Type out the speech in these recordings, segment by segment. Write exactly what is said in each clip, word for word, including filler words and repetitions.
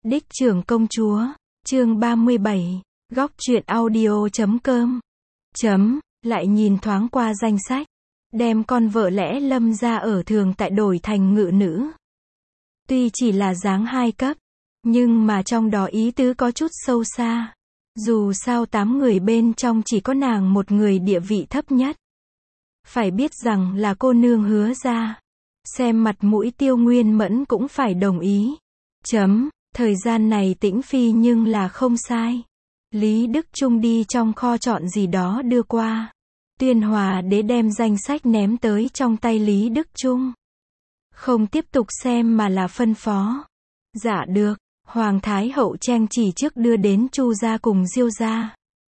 Đích trưởng công chúa, chương ba mươi bảy, góc truyện audio chấm com. Chấm, lại nhìn thoáng qua danh sách, đem con vợ lẽ Lâm ra ở thường tại đổi thành ngự nữ. Tuy chỉ là dáng hai cấp, nhưng mà trong đó ý tứ có chút sâu xa. Dù sao tám người bên trong chỉ có nàng một người địa vị thấp nhất. Phải biết rằng là cô nương Hứa ra. Xem mặt mũi Tiêu Nguyên Mẫn cũng phải đồng ý. Chấm, thời gian này Tĩnh Phi nhưng là không sai. Lý Đức Trung đi trong kho chọn gì đó đưa qua. Tuyên Hòa đế đem danh sách ném tới trong tay Lý Đức Trung. Không tiếp tục xem mà là phân phó. Dạ được, Hoàng Thái Hậu tranh chỉ trước đưa đến Chu gia cùng Diêu gia.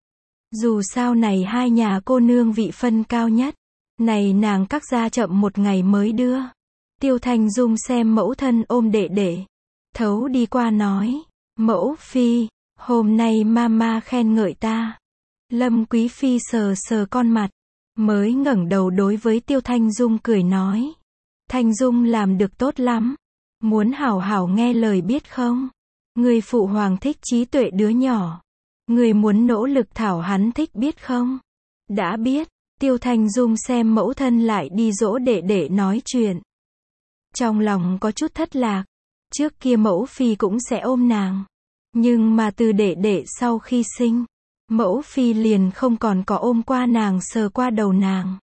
Dù sao này hai nhà cô nương vị phân cao nhất. Này nàng các gia chậm một ngày mới đưa. Tiêu Thanh Dung xem mẫu thân ôm đệ đệ. Thấu đi qua nói. Mẫu phi, hôm nay mama khen ngợi ta. Lâm Quý Phi sờ sờ con mặt. Mới ngẩng đầu đối với Tiêu Thanh Dung cười nói. Thanh Dung làm được tốt lắm. Muốn hảo hảo nghe lời biết không? Người phụ hoàng thích trí tuệ đứa nhỏ. Người muốn nỗ lực thảo hắn thích biết không? Đã biết. Tiêu Thanh Dung xem mẫu thân lại đi dỗ đệ đệ nói chuyện. Trong lòng có chút thất lạc. Trước kia mẫu phi cũng sẽ ôm nàng. Nhưng mà từ đệ đệ sau khi sinh, mẫu phi liền không còn có ôm qua nàng sờ qua đầu nàng.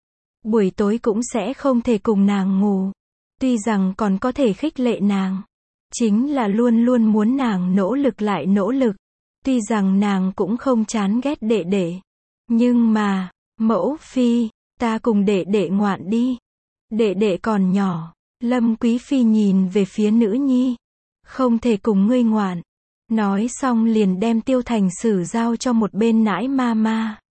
Buổi tối cũng sẽ không thể cùng nàng ngủ. Tuy rằng còn có thể khích lệ nàng. Chính là luôn luôn muốn nàng nỗ lực lại nỗ lực. Tuy rằng nàng cũng không chán ghét đệ đệ. Nhưng mà, mẫu phi, ta cùng đệ đệ ngoạn đi. Đệ đệ còn nhỏ. Lâm Quý Phi nhìn về phía nữ nhi. Không thể cùng ngươi ngoạn. Nói xong liền đem Tiêu Thành Sử giao cho một bên nãi ma ma.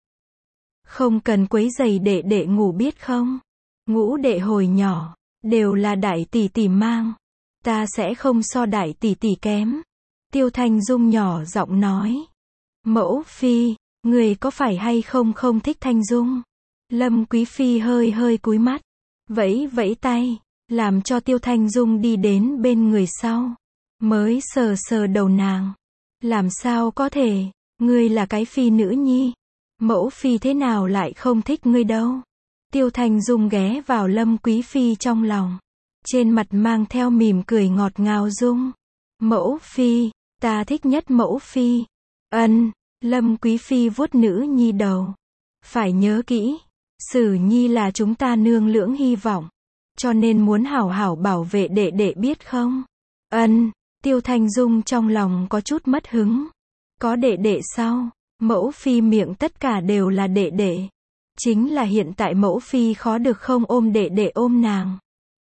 Không cần quấy giày đệ đệ ngủ biết không? Ngũ đệ hồi nhỏ, đều là đại tỷ tỷ mang. Ta sẽ không so đại tỷ tỷ kém. Tiêu Thanh Dung nhỏ giọng nói. Mẫu phi, người có phải hay không không thích Thanh Dung? Lâm Quý Phi hơi hơi cúi mắt. Vẫy vẫy tay. Làm cho Tiêu Thanh Dung đi đến bên người sau. Mới sờ sờ đầu nàng. Làm sao có thể, ngươi là cái phi nữ nhi. Mẫu phi thế nào lại không thích ngươi đâu. Tiêu Thanh Dung ghé vào Lâm Quý Phi trong lòng. Trên mặt mang theo mỉm cười ngọt ngào dung. Mẫu phi, ta thích nhất mẫu phi. Ân, Lâm Quý Phi vuốt nữ nhi đầu. Phải nhớ kỹ, Sử Nhi là chúng ta nương lưỡng hy vọng. Cho nên muốn hảo hảo bảo vệ đệ đệ biết không? Ân, Tiêu Thanh Dung trong lòng có chút mất hứng. Có đệ đệ sau, mẫu phi miệng tất cả đều là đệ đệ. Chính là hiện tại mẫu phi khó được không ôm đệ đệ ôm nàng.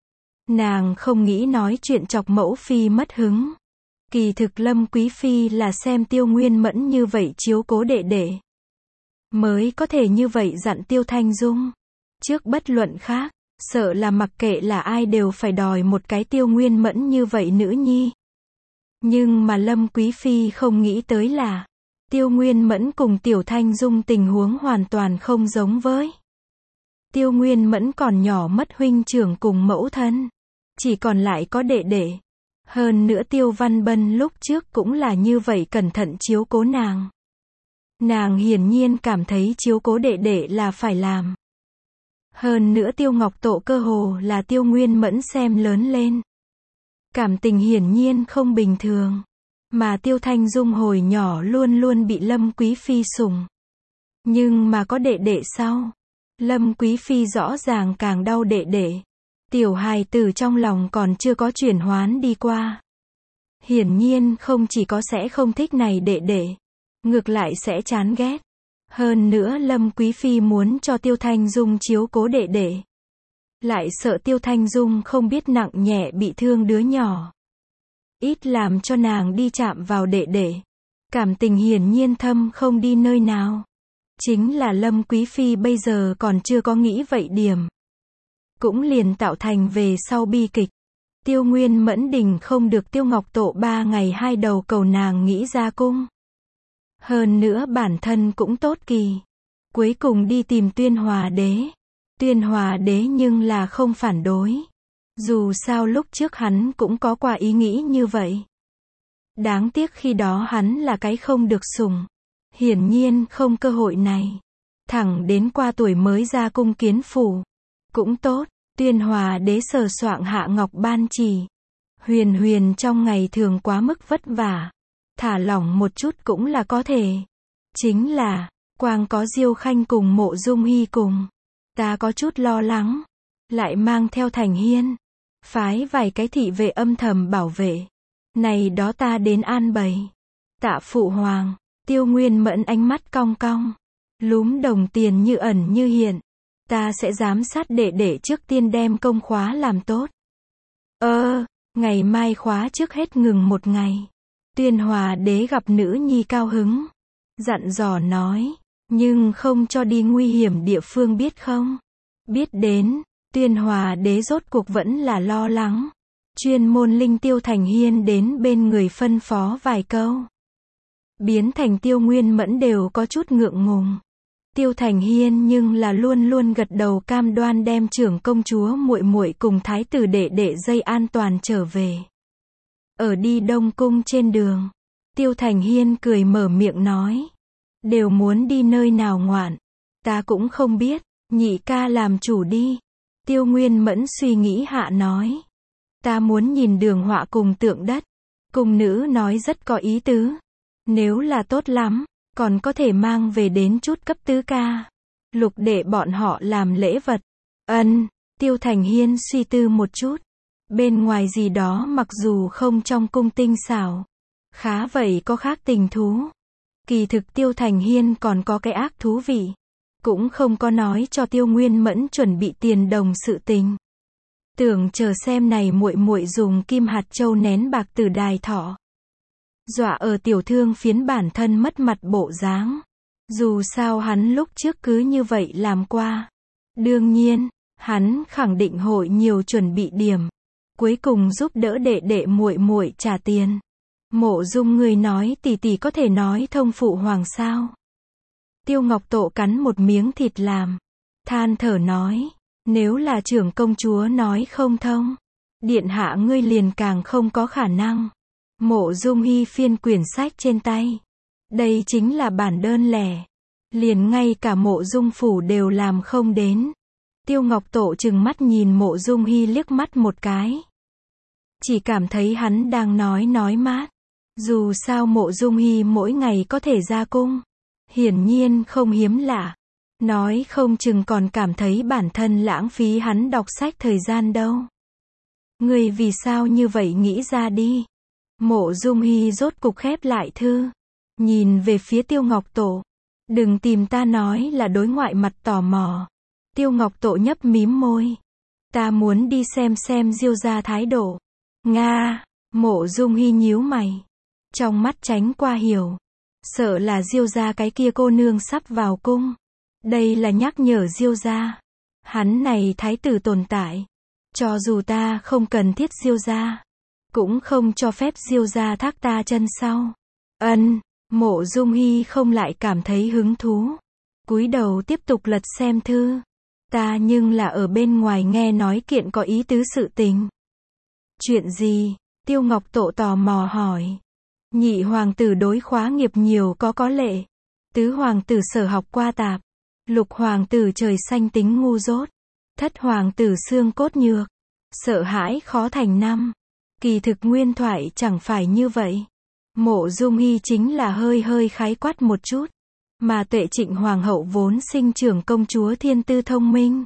Nàng không nghĩ nói chuyện chọc mẫu phi mất hứng. Kỳ thực Lâm Quý Phi là xem Tiêu Nguyên Mẫn như vậy chiếu cố đệ đệ. Mới có thể như vậy dặn Tiêu Thanh Dung. Trước bất luận khác. Sợ là mặc kệ là ai đều phải đòi một cái Tiêu Nguyên Mẫn như vậy nữ nhi. Nhưng mà Lâm Quý Phi không nghĩ tới là Tiêu Nguyên Mẫn cùng Tiểu Thanh Dung tình huống hoàn toàn không giống với. Tiêu Nguyên Mẫn còn nhỏ mất huynh trưởng cùng mẫu thân. Chỉ còn lại có đệ đệ. Hơn nữa Tiêu Văn Bân lúc trước cũng là như vậy cẩn thận chiếu cố nàng. Nàng hiển nhiên cảm thấy chiếu cố đệ đệ là phải làm. Hơn nữa Tiêu Ngọc Tộ cơ hồ là Tiêu Nguyên Mẫn xem lớn lên. Cảm tình hiển nhiên không bình thường. Mà Tiêu Thanh Dung hồi nhỏ luôn luôn bị Lâm Quý Phi sủng. Nhưng mà có đệ đệ sau. Lâm Quý Phi rõ ràng càng đau đệ đệ. Tiểu hài tử trong lòng còn chưa có chuyển hoán đi qua. Hiển nhiên không chỉ có sẽ không thích này đệ đệ. Ngược lại sẽ chán ghét. Hơn nữa Lâm Quý Phi muốn cho Tiêu Thanh Dung chiếu cố đệ đệ. Lại sợ Tiêu Thanh Dung không biết nặng nhẹ bị thương đứa nhỏ. Ít làm cho nàng đi chạm vào đệ đệ. Cảm tình hiển nhiên thâm không đi nơi nào. Chính là Lâm Quý Phi bây giờ còn chưa có nghĩ vậy điểm. Cũng liền tạo thành về sau bi kịch. Tiêu Nguyên Mẫn Đình không được Tiêu Ngọc Tộ ba ngày hai đầu cầu nàng nghĩ ra cung. Hơn nữa bản thân cũng tốt kỳ. Cuối cùng đi tìm Tuyên Hòa đế. Tuyên Hòa đế nhưng là không phản đối. Dù sao lúc trước hắn cũng có qua ý nghĩ như vậy. Đáng tiếc khi đó hắn là cái không được sủng. Hiển nhiên không cơ hội này. Thẳng đến qua tuổi mới ra cung kiến phủ. Cũng tốt, Tuyên Hòa đế sờ soạng hạ ngọc ban chỉ. Huyền huyền trong ngày thường quá mức vất vả. Thả lỏng một chút cũng là có thể. Chính là, quang có Diêu Khanh cùng Mộ Dung Hy cùng. Ta có chút lo lắng. Lại mang theo Thành Hiên. Phái vài cái thị vệ âm thầm bảo vệ. Này đó ta đến an bày. Tạ phụ hoàng. Tiêu Nguyên Mẫn ánh mắt cong cong. Lúm đồng tiền như ẩn như hiện. Ta sẽ giám sát đệ đệ trước tiên đem công khóa làm tốt. Ơ, ngày mai khóa trước hết ngừng một ngày. Tuyên Hòa đế gặp nữ nhi cao hứng. Dặn dò nói. Nhưng không cho đi nguy hiểm địa phương biết không? Biết đến, Tuyên Hòa đế rốt cuộc vẫn là lo lắng. Chuyên môn linh Tiêu Thành Hiên đến bên người phân phó vài câu. Biến thành Tiêu Nguyên Mẫn đều có chút ngượng ngùng. Tiêu Thành Hiên nhưng là luôn luôn gật đầu cam đoan đem trưởng công chúa muội muội cùng thái tử đệ đệ dây an toàn trở về. Ở đi Đông Cung trên đường, Tiêu Thành Hiên cười mở miệng nói. Đều muốn đi nơi nào ngoạn. Ta cũng không biết, nhị ca làm chủ đi. Tiêu Nguyên Mẫn suy nghĩ hạ nói. Ta muốn nhìn đường họa cùng tượng đất. Cung nữ nói rất có ý tứ. Nếu là tốt lắm, còn có thể mang về đến chút cấp tứ ca. Lục đệ bọn họ làm lễ vật. Ân, Tiêu Thành Hiên suy tư một chút. Bên ngoài gì đó mặc dù không trong cung tinh xảo. Khá vậy có khác tình thú. Kỳ thực Tiêu Thành Hiên còn có cái ác thú vị. Cũng không có nói cho Tiêu Nguyên Mẫn chuẩn bị tiền đồng sự tình. Tưởng chờ xem này muội muội dùng kim hạt châu nén bạc từ đài thọ. Dọa ở tiểu thương phiến bản thân mất mặt bộ dáng. Dù sao hắn lúc trước cứ như vậy làm qua. Đương nhiên, hắn khẳng định hội nhiều chuẩn bị điểm. Cuối cùng giúp đỡ đệ đệ muội muội trả tiền. Mộ Dung người nói tỷ tỷ có thể nói thông phụ hoàng sao. Tiêu Ngọc Tộ cắn một miếng thịt làm. Than thở nói. Nếu là trưởng công chúa nói không thông. Điện hạ ngươi liền càng không có khả năng. Mộ Dung Hy phiên quyển sách trên tay. Đây chính là bản đơn lẻ. Liền ngay cả Mộ Dung phủ đều làm không đến. Tiêu Ngọc Tộ trừng mắt nhìn Mộ Dung Hy liếc mắt một cái. Chỉ cảm thấy hắn đang nói nói mát. Dù sao Mộ Dung Hy mỗi ngày có thể ra cung. Hiển nhiên không hiếm lạ. Nói không chừng còn cảm thấy bản thân lãng phí hắn đọc sách thời gian đâu. Người vì sao như vậy nghĩ ra đi. Mộ Dung Hy rốt cục khép lại thư. Nhìn về phía Tiêu Ngọc Tổ. Đừng tìm ta nói là đối ngoại mặt tò mò. Tiêu Ngọc Tổ nhấp mím môi. Ta muốn đi xem xem Diêu gia thái độ. Nga, Mộ Dung Hy nhíu mày. Trong mắt tránh qua hiểu. Sợ là Diêu gia cái kia cô nương sắp vào cung. Đây là nhắc nhở Diêu gia. Hắn này thái tử tồn tại. Cho dù ta không cần thiết Diêu gia. Cũng không cho phép Diêu gia thác ta chân sau. Ân, Mộ Dung Hy không lại cảm thấy hứng thú. Cúi đầu tiếp tục lật xem thư. Ta nhưng là ở bên ngoài nghe nói kiện có ý tứ sự tình. Chuyện gì? Tiêu Ngọc Tộ tò mò hỏi. Nhị hoàng tử đối khóa nghiệp nhiều có có lệ. Tứ hoàng tử sở học qua tạp. Lục hoàng tử trời xanh tính ngu dốt. Thất hoàng tử xương cốt nhược. Sợ hãi khó thành năm. Kỳ thực nguyên thoại chẳng phải như vậy. Mộ Dung Hy chính là hơi hơi khái quát một chút. Mà Tuệ Trịnh hoàng hậu vốn sinh trưởng công chúa thiên tư thông minh.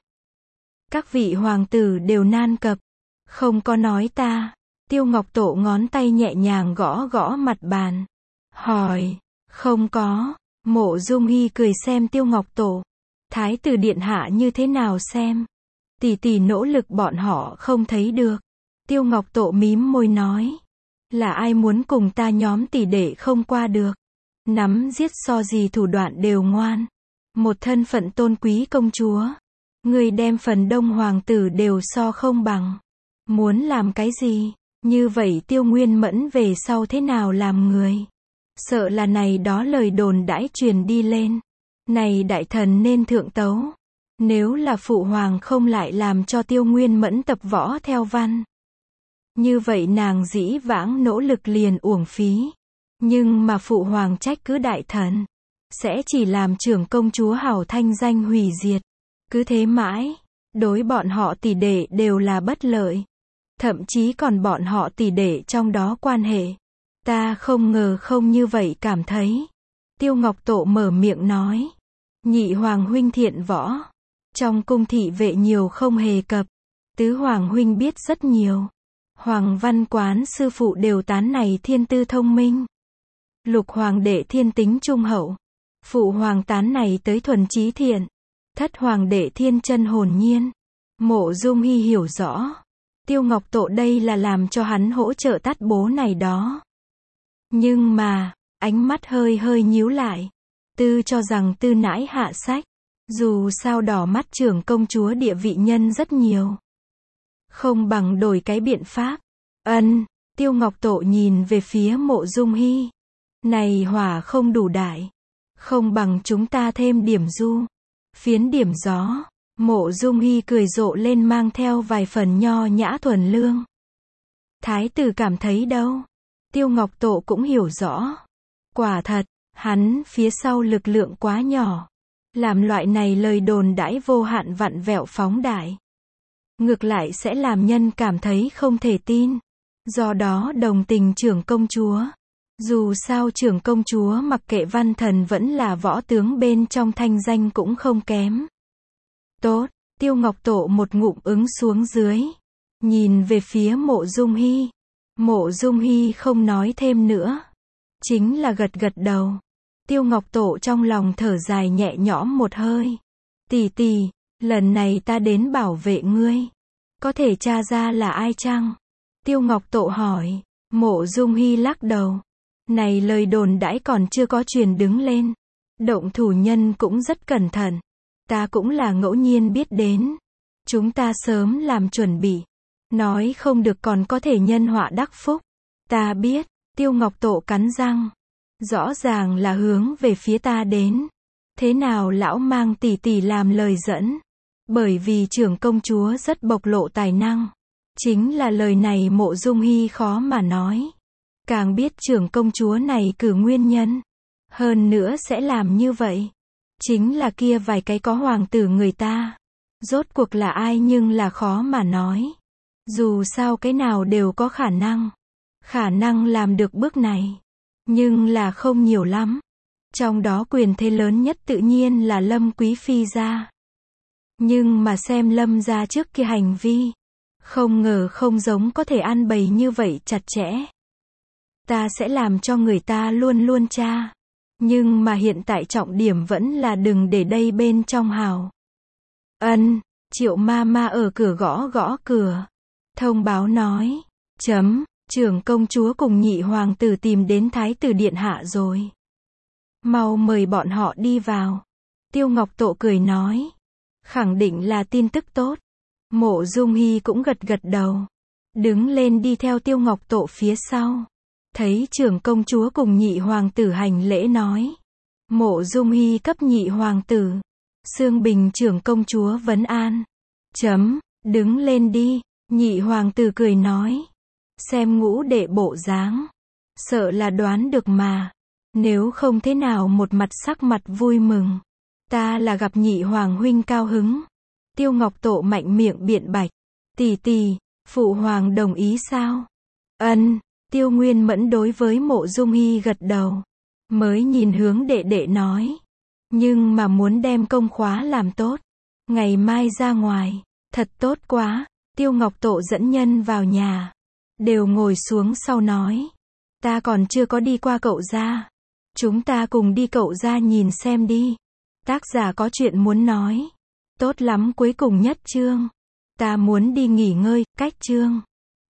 Các vị hoàng tử đều nan cập. Không có nói ta. Tiêu Ngọc Tổ ngón tay nhẹ nhàng gõ gõ mặt bàn. Hỏi. Không có. Mộ Dung Hy cười xem Tiêu Ngọc Tổ. Thái tử điện hạ như thế nào xem. Tỷ tỷ nỗ lực bọn họ không thấy được. Tiêu Ngọc Tổ mím môi nói. Là ai muốn cùng ta nhóm tỷ đệ không qua được. Nắm giết so gì thủ đoạn đều ngoan. Một thân phận tôn quý công chúa. Người đem phần đông hoàng tử đều so không bằng. Muốn làm cái gì? Như vậy Tiêu Nguyên Mẫn về sau thế nào làm người? Sợ là này đó lời đồn đãi truyền đi lên. Này đại thần nên thượng tấu. Nếu là phụ hoàng không lại làm cho Tiêu Nguyên Mẫn tập võ theo văn. Như vậy nàng dĩ vãng nỗ lực liền uổng phí. Nhưng mà phụ hoàng trách cứ đại thần, sẽ chỉ làm trưởng công chúa hảo thanh danh hủy diệt. Cứ thế mãi, đối bọn họ tỷ đệ đều là bất lợi. Thậm chí còn bọn họ tỷ đệ trong đó quan hệ. Ta không ngờ không như vậy cảm thấy. Tiêu Ngọc Tộ mở miệng nói. Nhị hoàng huynh thiện võ. Trong cung thị vệ nhiều không hề cập. Tứ hoàng huynh biết rất nhiều. Hoàng văn quán sư phụ đều tán này thiên tư thông minh. Lục hoàng đệ thiên tính trung hậu. Phụ hoàng tán này tới thuần trí thiện. Thất hoàng đệ thiên chân hồn nhiên. Mộ Dung Hy hiểu rõ. Tiêu Ngọc Tộ đây là làm cho hắn hỗ trợ tát bố này đó. Nhưng mà, ánh mắt hơi hơi nhíu lại. Tư cho rằng tư nãi hạ sách. Dù sao đỏ mắt trưởng công chúa địa vị nhân rất nhiều. Không bằng đổi cái biện pháp. Ân, Tiêu Ngọc Tộ nhìn về phía Mộ Dung Hy. Này hỏa không đủ đại. Không bằng chúng ta thêm điểm du. Phiến điểm gió. Mộ Dung Hy cười rộ lên mang theo vài phần nho nhã thuần lương. Thái tử cảm thấy đâu? Tiêu Ngọc Tộ cũng hiểu rõ. Quả thật, hắn phía sau lực lượng quá nhỏ. Làm loại này lời đồn đãi vô hạn vặn vẹo phóng đại. Ngược lại sẽ làm nhân cảm thấy không thể tin. Do đó đồng tình trưởng công chúa. Dù sao trưởng công chúa mặc kệ văn thần vẫn là võ tướng bên trong thanh danh cũng không kém. Tốt, Tiêu Ngọc Tộ một ngụm ứng xuống dưới. Nhìn về phía Mộ Dung Hy. Mộ Dung Hy không nói thêm nữa. Chính là gật gật đầu. Tiêu Ngọc Tộ trong lòng thở dài nhẹ nhõm một hơi. Tỷ tỷ, lần này ta đến bảo vệ ngươi. Có thể tra ra là ai chăng? Tiêu Ngọc Tộ hỏi. Mộ Dung Hy lắc đầu. Này lời đồn đãi còn chưa có truyền đứng lên. Động thủ nhân cũng rất cẩn thận. Ta cũng là ngẫu nhiên biết đến. Chúng ta sớm làm chuẩn bị. Nói không được còn có thể nhân họa đắc phúc. Ta biết, Tiêu Ngọc Tộ cắn răng. Rõ ràng là hướng về phía ta đến. Thế nào lão mang tỷ tỷ làm lời dẫn? Bởi vì trưởng công chúa rất bộc lộ tài năng. Chính là lời này Mộ Dung Hy khó mà nói. Càng biết trưởng công chúa này cử nguyên nhân. Hơn nữa sẽ làm như vậy. Chính là kia vài cái có hoàng tử người ta. Rốt cuộc là ai nhưng là khó mà nói. Dù sao cái nào đều có khả năng. Khả năng làm được bước này. Nhưng là không nhiều lắm. Trong đó quyền thế lớn nhất tự nhiên là Lâm Quý Phi gia. Nhưng mà xem Lâm gia trước kia hành vi. Không ngờ không giống có thể ăn bày như vậy chặt chẽ. Ta sẽ làm cho người ta luôn luôn tra. Nhưng mà hiện tại trọng điểm vẫn là đừng để đây bên trong hào. Ân, Triệu ma ma ở cửa gõ gõ cửa. Thông báo nói. Chấm, trưởng công chúa cùng nhị hoàng tử tìm đến thái tử điện hạ rồi. Mau mời bọn họ đi vào. Tiêu Ngọc Tộ cười nói. Khẳng định là tin tức tốt. Mộ Dung Hy cũng gật gật đầu. Đứng lên đi theo Tiêu Ngọc Tộ phía sau. Thấy trưởng công chúa cùng nhị hoàng tử hành lễ nói. Mộ Dung Hy cấp nhị hoàng tử. Sương Bình trưởng công chúa vấn an. Chấm, đứng lên đi. Nhị hoàng tử cười nói. Xem ngũ đệ bộ dáng. Sợ là đoán được mà. Nếu không thế nào một mặt sắc mặt vui mừng. Ta là gặp nhị hoàng huynh cao hứng. Tiêu Ngọc Tộ mạnh miệng biện bạch. Tỷ tỷ, phụ hoàng đồng ý sao? Ân, Tiêu Nguyên Mẫn đối với Mộ Dung Hy gật đầu. Mới nhìn hướng đệ đệ nói. Nhưng mà muốn đem công khóa làm tốt. Ngày mai ra ngoài. Thật tốt quá. Tiêu Ngọc Tộ dẫn nhân vào nhà. Đều ngồi xuống sau nói. Ta còn chưa có đi qua cậu gia. Chúng ta cùng đi cậu gia nhìn xem đi. Tác giả có chuyện muốn nói. Tốt lắm cuối cùng nhất chương. Ta muốn đi nghỉ ngơi, cách chương.